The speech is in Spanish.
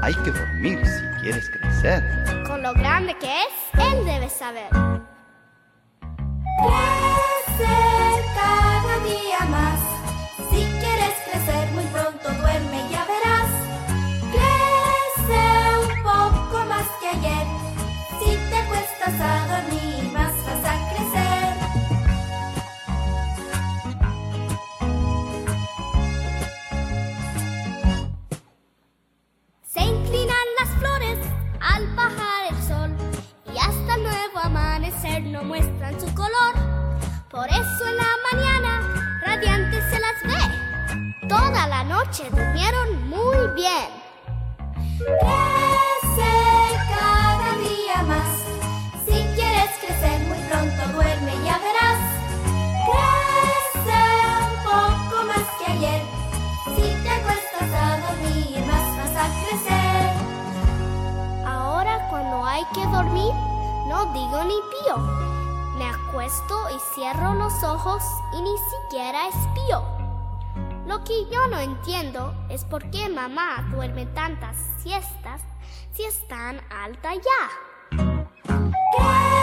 hay que dormir si quieres crecer. Con lo grande que es, él debe saber. Crece cada día más. Si quieres crecer muy pronto, duerme y ya verás. Crece un poco más que ayer. Si te acuestas a dormir, más vas a crecer. Se inclinan las flores al bajar el sol y hasta el nuevo amanecer no muestran su color. Por eso en la mañana radiantes se las ve. Toda la noche durmieron muy bien. Crece cada día más. Si quieres crecer muy pronto, duerme y ya verás. Crece un poco más que ayer. Si te acuestas a dormir, más vas a crecer. Ahora cuando hay que dormir, no digo ni pío. Me acuesto y cierro los ojos y ni siquiera espío. Lo que yo no entiendo es por qué mamá duerme tantas siestas si es tan alta ya.